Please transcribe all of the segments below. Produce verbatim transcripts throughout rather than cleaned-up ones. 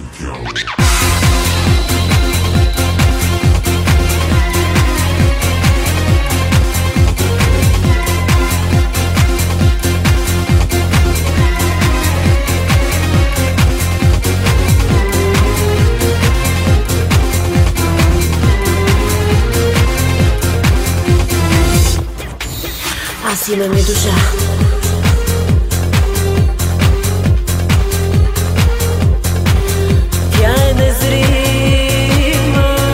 Аз имам и душа. Тя е незрима,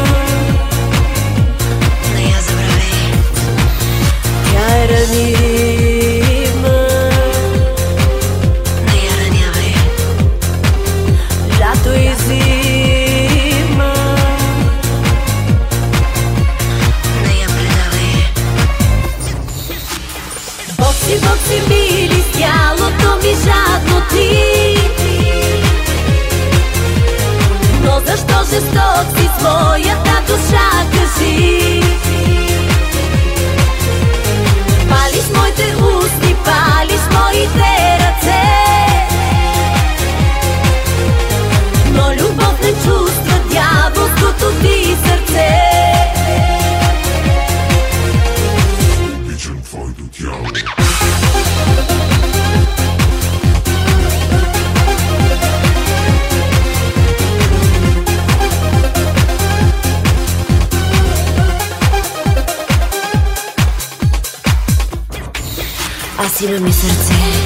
не я забравяй. тя е ранима, не я ранявай. лято и зима, не я предавай. бокси, бокси мили с тялото ми жадно ти. Но защо жесток си с моята душа, кажи? Палиш моите устни, палиш моите ръце, но любов не чувства дяволското ти сърце. Обичам твоето тяло. Аз имам и сърце.